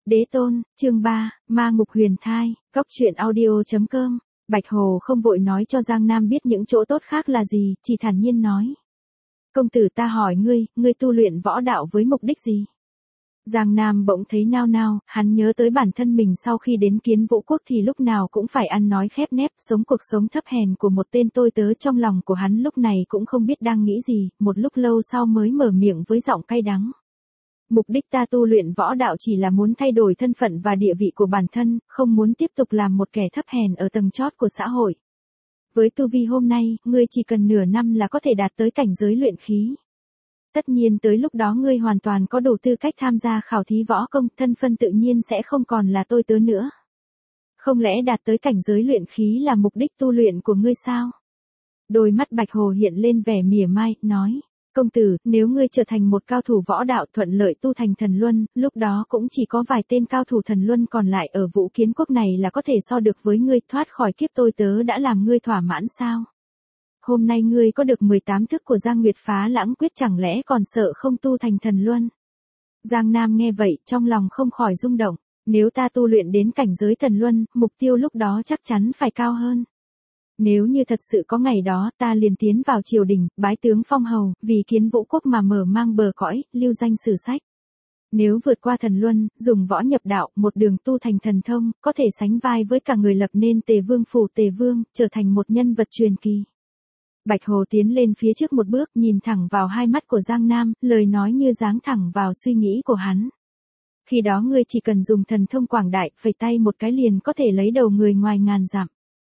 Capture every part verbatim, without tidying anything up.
Đế tôn, chương ba, Ma Ngục Huyền Thai, Cốc truyện audio chấm com. Bạch Hồ không vội nói cho Giang Nam biết những chỗ tốt khác là gì, chỉ thản nhiên nói. Công tử, ta hỏi ngươi, ngươi tu luyện võ đạo với mục đích gì? Giang Nam bỗng thấy nao nao, hắn nhớ tới bản thân mình sau khi đến Kiến Vũ Quốc thì lúc nào cũng phải ăn nói khép nép, sống cuộc sống thấp hèn của một tên tôi tớ. Trong lòng của hắn lúc này cũng không biết đang nghĩ gì, một lúc lâu sau mới mở miệng với giọng cay đắng. Mục đích ta tu luyện võ đạo chỉ là muốn thay đổi thân phận và địa vị của bản thân, không muốn tiếp tục làm một kẻ thấp hèn ở tầng chót của xã hội. Với tu vi hôm nay, ngươi chỉ cần nửa năm là có thể đạt tới cảnh giới luyện khí. Tất nhiên tới lúc đó ngươi hoàn toàn có đủ tư cách tham gia khảo thí võ công, thân phân tự nhiên sẽ không còn là tôi tớ nữa. Không lẽ đạt tới cảnh giới luyện khí là mục đích tu luyện của ngươi sao? Đôi mắt Bạch Hồ hiện lên vẻ mỉa mai, nói. Công tử, nếu ngươi trở thành một cao thủ võ đạo thuận lợi tu thành thần luân, lúc đó cũng chỉ có vài tên cao thủ thần luân còn lại ở Vũ Kiến Quốc này là có thể so được với ngươi. Thoát khỏi kiếp tôi tớ đã làm ngươi thỏa mãn sao? Hôm nay ngươi có được mười tám thức của Giang Nguyệt Phá Lãng Quyết, chẳng lẽ còn sợ không tu thành thần luân? Giang Nam nghe vậy, trong lòng không khỏi rung động. Nếu ta tu luyện đến cảnh giới thần luân, mục tiêu lúc đó chắc chắn phải cao hơn. Nếu như thật sự có ngày đó, ta liền tiến vào triều đình, bái tướng phong hầu, vì Kiến Vũ Quốc mà mở mang bờ cõi, lưu danh sử sách. Nếu vượt qua thần luân, dùng võ nhập đạo, một đường tu thành thần thông, có thể sánh vai với cả người lập nên Tề Vương phủ Tề Vương, trở thành một nhân vật truyền kỳ. Bạch Hồ tiến lên phía trước một bước, nhìn thẳng vào hai mắt của Giang Nam, lời nói như giáng thẳng vào suy nghĩ của hắn. Khi đó ngươi chỉ cần dùng thần thông quảng đại, phẩy tay một cái liền có thể lấy đầu người ngoài ngàn dặm.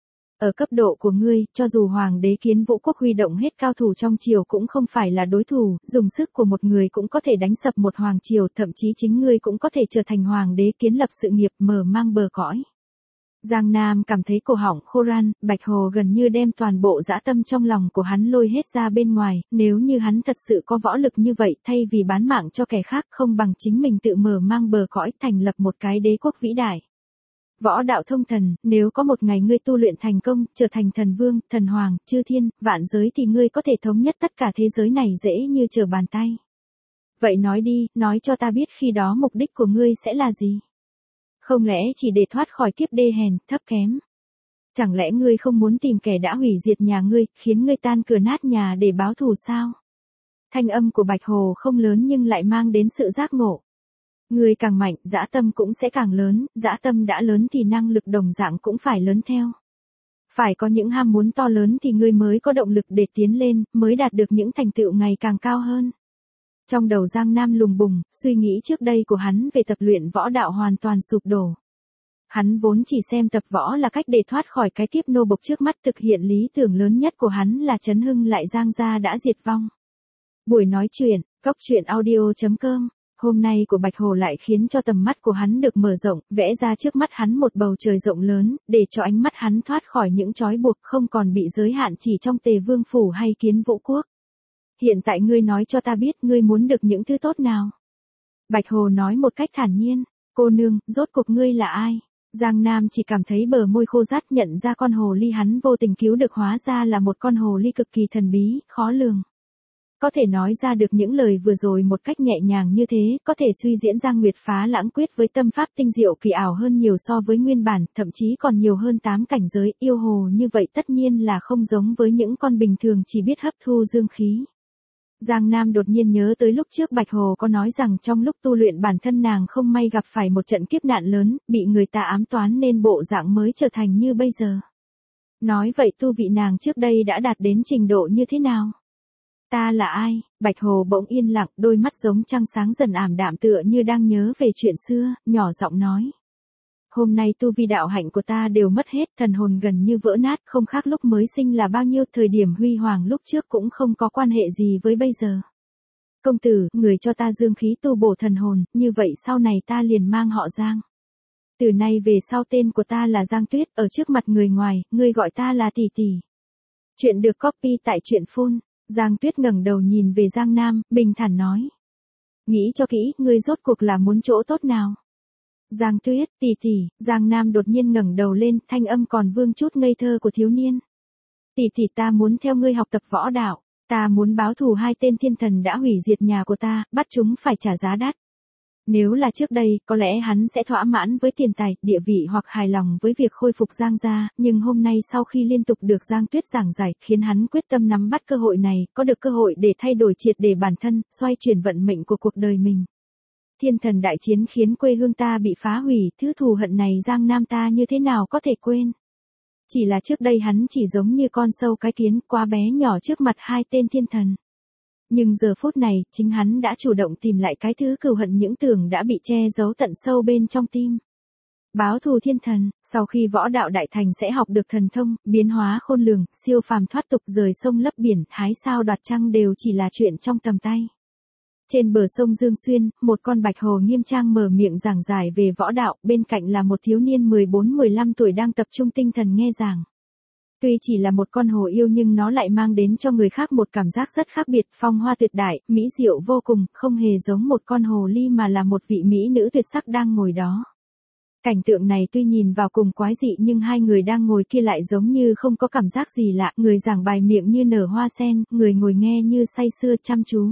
Ở cấp độ của ngươi, cho dù Hoàng đế Kiến Vũ Quốc huy động hết cao thủ trong triều cũng không phải là đối thủ, dùng sức của một người cũng có thể đánh sập một hoàng triều, thậm chí chính ngươi cũng có thể trở thành hoàng đế kiến lập sự nghiệp mở mang bờ cõi. Giang Nam cảm thấy cổ họng khô ran, Bạch Hồ gần như đem toàn bộ dã tâm trong lòng của hắn lôi hết ra bên ngoài, nếu như hắn thật sự có võ lực như vậy, thay vì bán mạng cho kẻ khác, không bằng chính mình tự mở mang bờ cõi, thành lập một cái đế quốc vĩ đại. Võ đạo thông thần, nếu có một ngày ngươi tu luyện thành công, trở thành thần vương, thần hoàng, chư thiên, vạn giới thì ngươi có thể thống nhất tất cả thế giới này dễ như trở bàn tay. Vậy nói đi, nói cho ta biết khi đó mục đích của ngươi sẽ là gì? Không lẽ chỉ để thoát khỏi kiếp đê hèn, thấp kém? Chẳng lẽ ngươi không muốn tìm kẻ đã hủy diệt nhà ngươi, khiến ngươi tan cửa nát nhà để báo thù sao? Thanh âm của Bạch Hồ không lớn nhưng lại mang đến sự giác ngộ. Ngươi càng mạnh, dã tâm cũng sẽ càng lớn, dã tâm đã lớn thì năng lực đồng dạng cũng phải lớn theo. Phải có những ham muốn to lớn thì ngươi mới có động lực để tiến lên, mới đạt được những thành tựu ngày càng cao hơn. Trong đầu Giang Nam lùng bùng, suy nghĩ trước đây của hắn về tập luyện võ đạo hoàn toàn sụp đổ. Hắn vốn chỉ xem tập võ là cách để thoát khỏi cái kiếp nô bộc trước mắt, thực hiện lý tưởng lớn nhất của hắn là chấn hưng lại Giang gia đã diệt vong. Buổi nói chuyện, Cốc truyện audio chấm com. Hôm nay của Bạch Hồ lại khiến cho tầm mắt của hắn được mở rộng, vẽ ra trước mắt hắn một bầu trời rộng lớn, để cho ánh mắt hắn thoát khỏi những trói buộc, không còn bị giới hạn chỉ trong Tề Vương phủ hay Kiến Vũ Quốc. Hiện tại ngươi nói cho ta biết ngươi muốn được những thứ tốt nào? Bạch Hồ nói một cách thản nhiên. Cô nương, rốt cuộc ngươi là ai? Giang Nam chỉ cảm thấy bờ môi khô rát, nhận ra con hồ ly hắn vô tình cứu được hóa ra là một con hồ ly cực kỳ thần bí, khó lường. Có thể nói ra được những lời vừa rồi một cách nhẹ nhàng như thế, có thể suy diễn Giang Nguyệt Phá Lãng Quyết với tâm pháp tinh diệu kỳ ảo hơn nhiều so với nguyên bản, thậm chí còn nhiều hơn tám cảnh giới, yêu hồ như vậy tất nhiên là không giống với những con bình thường chỉ biết hấp thu dương khí. Giang Nam đột nhiên nhớ tới lúc trước Bạch Hồ có nói rằng trong lúc tu luyện bản thân nàng không may gặp phải một trận kiếp nạn lớn, bị người ta ám toán nên bộ dạng mới trở thành như bây giờ. Nói vậy tu vị nàng trước đây đã đạt đến trình độ như thế nào? Ta là ai? Bạch Hồ bỗng yên lặng, đôi mắt giống trăng sáng dần ảm đạm tựa như đang nhớ về chuyện xưa, nhỏ giọng nói. Hôm nay tu vi đạo hạnh của ta đều mất hết, thần hồn gần như vỡ nát, không khác lúc mới sinh là bao nhiêu, thời điểm huy hoàng lúc trước cũng không có quan hệ gì với bây giờ. Công tử, người cho ta dương khí tu bổ thần hồn, như vậy sau này ta liền mang họ Giang. Từ nay về sau tên của ta là Giang Tuyết, ở trước mặt người ngoài, ngươi gọi ta là tỷ tỷ. Chuyện được copy tại truyện phone. Giang Tuyết ngẩng đầu nhìn về Giang Nam, bình thản nói. Nghĩ cho kỹ, ngươi rốt cuộc là muốn chỗ tốt nào? Giang Tuyết, tỷ tỷ, Giang Nam đột nhiên ngẩng đầu lên, thanh âm còn vương chút ngây thơ của thiếu niên. Tỷ tỷ, ta muốn theo ngươi học tập võ đạo, ta muốn báo thù hai tên thiên thần đã hủy diệt nhà của ta, bắt chúng phải trả giá đắt. Nếu là trước đây, có lẽ hắn sẽ thỏa mãn với tiền tài, địa vị hoặc hài lòng với việc khôi phục Giang gia, nhưng hôm nay sau khi liên tục được Giang Tuyết giảng giải, khiến hắn quyết tâm nắm bắt cơ hội này, có được cơ hội để thay đổi triệt để bản thân, xoay chuyển vận mệnh của cuộc đời mình. Thiên thần đại chiến khiến quê hương ta bị phá hủy, thứ thù hận này Giang Nam ta như thế nào có thể quên. Chỉ là trước đây hắn chỉ giống như con sâu cái kiến, quá bé nhỏ trước mặt hai tên thiên thần. Nhưng giờ phút này, chính hắn đã chủ động tìm lại cái thứ cừu hận những tưởng đã bị che giấu tận sâu bên trong tim. Báo thù thiên thần, sau khi võ đạo đại thành sẽ học được thần thông, biến hóa khôn lường, siêu phàm thoát tục, rời sông lấp biển, hái sao đoạt trăng đều chỉ là chuyện trong tầm tay. Trên bờ sông Dương Xuyên, một con bạch hồ nghiêm trang mở miệng giảng giải về võ đạo, bên cạnh là một thiếu niên mười bốn mười lăm tuổi đang tập trung tinh thần nghe giảng. Tuy chỉ là một con hồ yêu nhưng nó lại mang đến cho người khác một cảm giác rất khác biệt, phong hoa tuyệt đại, mỹ diệu vô cùng, không hề giống một con hồ ly mà là một vị mỹ nữ tuyệt sắc đang ngồi đó. Cảnh tượng này tuy nhìn vào cùng quái dị nhưng hai người đang ngồi kia lại giống như không có cảm giác gì lạ, người giảng bài miệng như nở hoa sen, người ngồi nghe như say sưa chăm chú.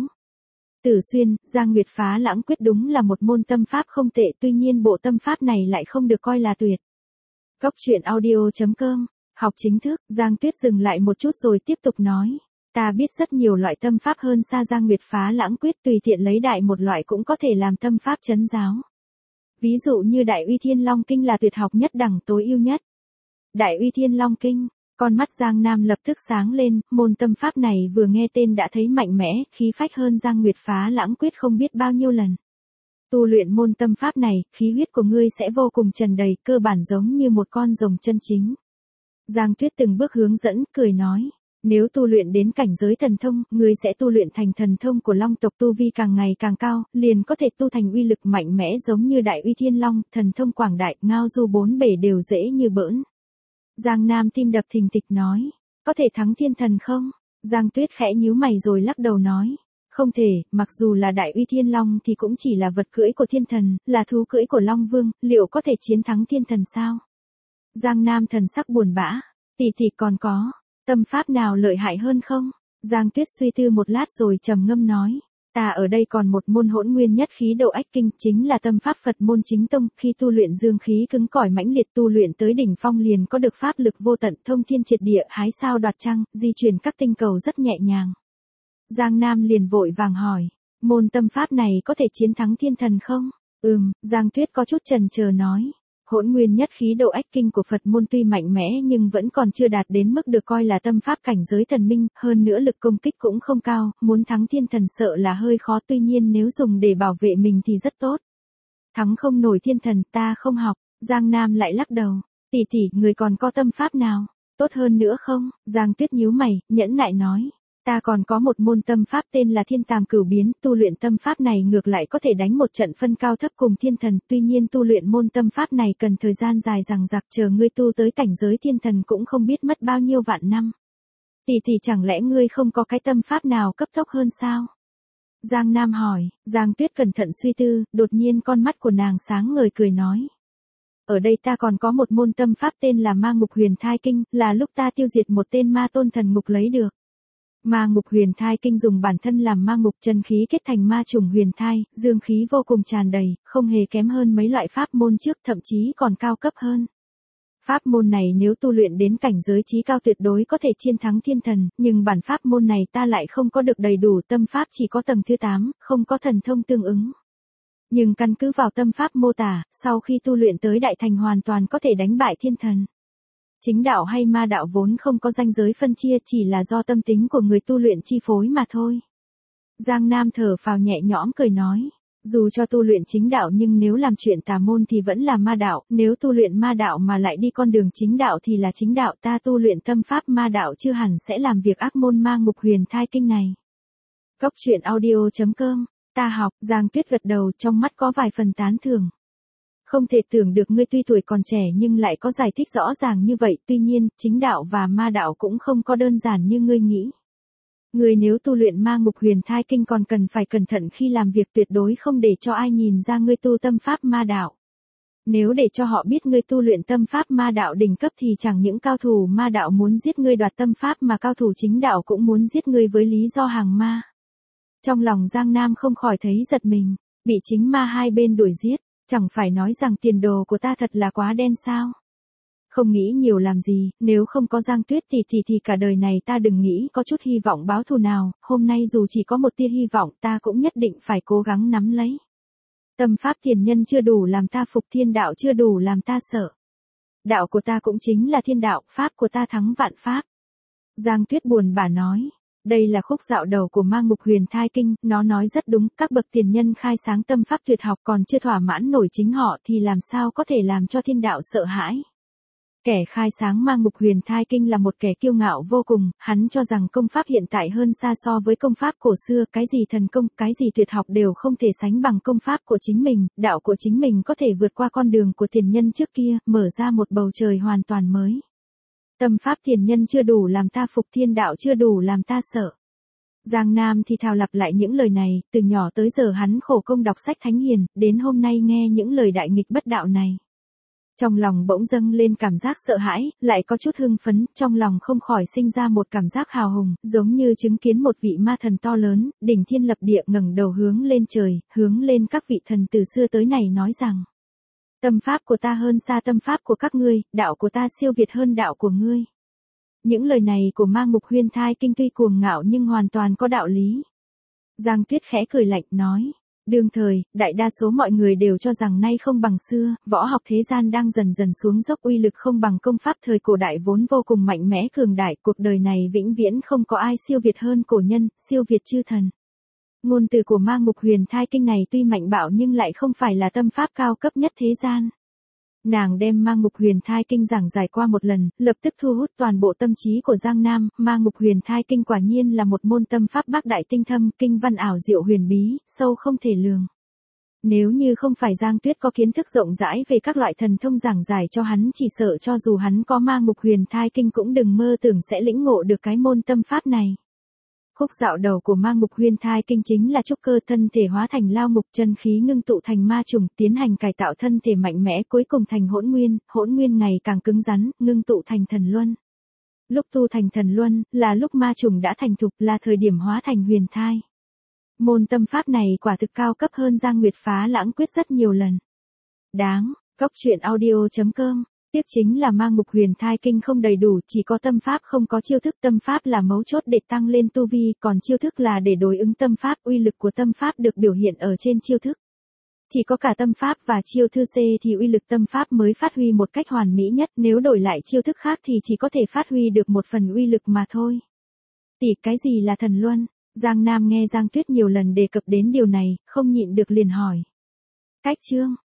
Tử Xuyên, Giang Nguyệt phá lãng quyết đúng là một môn tâm pháp không tệ, tuy nhiên bộ tâm pháp này lại không được coi là tuyệt. Cốc truyện audio chấm com. Học chính thức, Giang Tuyết dừng lại một chút rồi tiếp tục nói. Ta biết rất nhiều loại tâm pháp hơn xa Giang Nguyệt phá lãng quyết, tùy tiện lấy đại một loại cũng có thể làm tâm pháp trấn giáo. Ví dụ như Đại Uy Thiên Long Kinh là tuyệt học nhất đẳng tối ưu nhất. Đại Uy Thiên Long Kinh, con mắt Giang Nam lập tức sáng lên, môn tâm pháp này vừa nghe tên đã thấy mạnh mẽ, khí phách hơn Giang Nguyệt phá lãng quyết không biết bao nhiêu lần. Tu luyện môn tâm pháp này, khí huyết của ngươi sẽ vô cùng tràn đầy, cơ bản giống như một con rồng chân chính. Giang Tuyết từng bước hướng dẫn, cười nói, nếu tu luyện đến cảnh giới thần thông, ngươi sẽ tu luyện thành thần thông của Long tộc, tu vi càng ngày càng cao, liền có thể tu thành uy lực mạnh mẽ giống như Đại Uy Thiên Long, thần thông quảng đại, ngao du bốn bể đều dễ như bỡn. Giang Nam tim đập thình thịch nói, có thể thắng thiên thần không? Giang Tuyết khẽ nhíu mày rồi lắc đầu nói, không thể, mặc dù là Đại Uy Thiên Long thì cũng chỉ là vật cưỡi của thiên thần, là thú cưỡi của Long Vương, liệu có thể chiến thắng thiên thần sao? Giang Nam thần sắc buồn bã, tỷ tỷ còn có tâm pháp nào lợi hại hơn không? Giang Tuyết suy tư một lát rồi trầm ngâm nói, ta ở đây còn một môn hỗn nguyên nhất khí độ ách kinh, chính là tâm pháp Phật môn chính tông, khi tu luyện dương khí cứng cỏi mãnh liệt, tu luyện tới đỉnh phong liền có được pháp lực vô tận, thông thiên triệt địa, hái sao đoạt trăng, di chuyển các tinh cầu rất nhẹ nhàng. Giang Nam liền vội vàng hỏi, môn tâm pháp này có thể chiến thắng thiên thần không? Ừm, Giang Tuyết có chút chần chờ nói. Hỗn nguyên nhất khí độ ách kinh của Phật môn tuy mạnh mẽ nhưng vẫn còn chưa đạt đến mức được coi là tâm pháp cảnh giới thần minh, hơn nữa lực công kích cũng không cao, muốn thắng thiên thần sợ là hơi khó, tuy nhiên nếu dùng để bảo vệ mình thì rất tốt. Thắng không nổi thiên thần, ta không học. Giang Nam lại lắc đầu, tỷ tỷ, người còn có tâm pháp nào tốt hơn nữa không? Giang Tuyết nhíu mày, nhẫn nại nói, ta còn có một môn tâm pháp tên là Thiên Tàm Cửu Biến, tu luyện tâm pháp này ngược lại có thể đánh một trận phân cao thấp cùng thiên thần, tuy nhiên tu luyện môn tâm pháp này cần thời gian dài dằng dặc, chờ ngươi tu tới cảnh giới thiên thần cũng không biết mất bao nhiêu vạn năm. Tỷ tỷ, chẳng lẽ ngươi không có cái tâm pháp nào cấp tốc hơn sao? Giang Nam hỏi. Giang Tuyết cẩn thận suy tư, đột nhiên con mắt của nàng sáng ngời cười nói. Ở đây ta còn có một môn tâm pháp tên là Ma Ngục Huyền Thai Kinh, là lúc ta tiêu diệt một tên ma tôn thần ngục lấy được. Ma Ngục Huyền Thai Kinh dùng bản thân làm ma ngục, chân khí kết thành ma trùng huyền thai, dương khí vô cùng tràn đầy, không hề kém hơn mấy loại pháp môn trước, thậm chí còn cao cấp hơn. Pháp môn này nếu tu luyện đến cảnh giới chí cao tuyệt đối có thể chiến thắng thiên thần, nhưng bản pháp môn này ta lại không có được đầy đủ, tâm pháp chỉ có tầng thứ tám, không có thần thông tương ứng. Nhưng căn cứ vào tâm pháp mô tả, sau khi tu luyện tới đại thành hoàn toàn có thể đánh bại thiên thần. Chính đạo hay ma đạo vốn không có ranh giới phân chia, chỉ là do tâm tính của người tu luyện chi phối mà thôi. Giang Nam thở phào nhẹ nhõm cười nói, dù cho tu luyện chính đạo nhưng nếu làm chuyện tà môn thì vẫn là ma đạo, nếu tu luyện ma đạo mà lại đi con đường chính đạo thì là chính đạo, ta tu luyện tâm pháp ma đạo chưa hẳn sẽ làm việc ác môn Ma Ngục Huyền Thai Kinh này. Cốc truyện audio chấm com, ta học. Giang Tuyết gật đầu, trong mắt có vài phần tán thưởng. Không thể tưởng được ngươi tuy tuổi còn trẻ nhưng lại có giải thích rõ ràng như vậy, tuy nhiên, chính đạo và ma đạo cũng không có đơn giản như ngươi nghĩ. Ngươi nếu tu luyện Ma Ngục Huyền Thai Kinh còn cần phải cẩn thận khi làm việc, tuyệt đối không để cho ai nhìn ra ngươi tu tâm pháp ma đạo. Nếu để cho họ biết ngươi tu luyện tâm pháp ma đạo đỉnh cấp thì chẳng những cao thủ ma đạo muốn giết ngươi đoạt tâm pháp mà cao thủ chính đạo cũng muốn giết ngươi với lý do hàng ma. Trong lòng Giang Nam không khỏi thấy giật mình. bị chính ma hai bên đuổi giết, chẳng phải nói rằng tiền đồ của ta thật là quá đen sao? Không nghĩ nhiều làm gì, nếu không có Giang Tuyết thì thì thì cả đời này ta đừng nghĩ có chút hy vọng báo thù nào, hôm nay dù chỉ có một tia hy vọng ta cũng nhất định phải cố gắng nắm lấy. Tâm pháp thiền nhân chưa đủ làm ta phục, thiên đạo chưa đủ làm ta sợ. Đạo của ta cũng chính là thiên đạo, pháp của ta thắng vạn pháp. Giang Tuyết buồn bã nói. Đây là khúc dạo đầu của Ma Ngục Huyền Thai Kinh, nó nói rất đúng, các bậc tiền nhân khai sáng tâm pháp tuyệt học còn chưa thỏa mãn nổi chính họ thì làm sao có thể làm cho thiên đạo sợ hãi. Kẻ khai sáng Ma Ngục Huyền Thai Kinh là một kẻ kiêu ngạo vô cùng, hắn cho rằng công pháp hiện tại hơn xa so với công pháp cổ xưa, cái gì thần công, cái gì tuyệt học đều không thể sánh bằng công pháp của chính mình, đạo của chính mình có thể vượt qua con đường của tiền nhân trước kia, mở ra một bầu trời hoàn toàn mới. Tâm pháp tiền nhân chưa đủ làm ta phục, thiên đạo chưa đủ làm ta sợ. Giang Nam thì thào lặp lại những lời này, từ nhỏ tới giờ hắn khổ công đọc sách thánh hiền, đến hôm nay nghe những lời đại nghịch bất đạo này. Trong lòng bỗng dâng lên cảm giác sợ hãi, lại có chút hưng phấn, trong lòng không khỏi sinh ra một cảm giác hào hùng, giống như chứng kiến một vị ma thần to lớn, đỉnh thiên lập địa ngẩng đầu hướng lên trời, hướng lên các vị thần từ xưa tới nay nói rằng. Tâm pháp của ta hơn xa tâm pháp của các ngươi, đạo của ta siêu việt hơn đạo của ngươi. Những lời này của Ma Ngục Huyền Thai Kinh tuy cuồng ngạo nhưng hoàn toàn có đạo lý. Giang Tuyết khẽ cười lạnh nói. Đương thời, đại đa số mọi người đều cho rằng nay không bằng xưa, võ học thế gian đang dần dần xuống dốc, uy lực không bằng công pháp thời cổ đại vốn vô cùng mạnh mẽ cường đại, cuộc đời này vĩnh viễn không có ai siêu việt hơn cổ nhân, siêu việt chư thần. Ngôn từ của Ma Ngục Huyền Thai Kinh này tuy mạnh bạo nhưng lại không phải là tâm pháp cao cấp nhất thế gian. Nàng đem Ma Ngục Huyền Thai Kinh giảng giải qua một lần, lập tức thu hút toàn bộ tâm trí của Giang Nam, Ma Ngục Huyền Thai Kinh quả nhiên là một môn tâm pháp bác đại tinh thâm, kinh văn ảo diệu huyền bí, sâu không thể lường. Nếu như không phải Giang Tuyết có kiến thức rộng rãi về các loại thần thông giảng giải cho hắn, chỉ sợ cho dù hắn có Ma Ngục Huyền Thai Kinh cũng đừng mơ tưởng sẽ lĩnh ngộ được cái môn tâm pháp này. Khúc dạo đầu của Ma Ngục Huyền Thai Kinh chính là trúc cơ, thân thể hóa thành lao ngục, chân khí ngưng tụ thành ma trùng, tiến hành cải tạo thân thể mạnh mẽ, cuối cùng thành hỗn nguyên, hỗn nguyên ngày càng cứng rắn, ngưng tụ thành thần luân. Lúc tu thành thần luân, là lúc ma trùng đã thành thục, là thời điểm hóa thành huyền thai. Môn tâm pháp này quả thực cao cấp hơn Giang Nguyệt Phá Lãng Quyết rất nhiều lần. Đáng, Cốc Truyện Audio chấm com. Tiếc chính là Ma Ngục Huyền Thai Kinh không đầy đủ, chỉ có tâm pháp không có chiêu thức, tâm pháp là mấu chốt để tăng lên tu vi, còn chiêu thức là để đối ứng tâm pháp, uy lực của tâm pháp được biểu hiện ở trên chiêu thức. Chỉ có cả tâm pháp và chiêu thư C thì uy lực tâm pháp mới phát huy một cách hoàn mỹ nhất, nếu đổi lại chiêu thức khác thì chỉ có thể phát huy được một phần uy lực mà thôi. Tỷ, cái gì là thần luân? Giang Nam nghe Giang Tuyết nhiều lần đề cập đến điều này, không nhịn được liền hỏi. Cách chương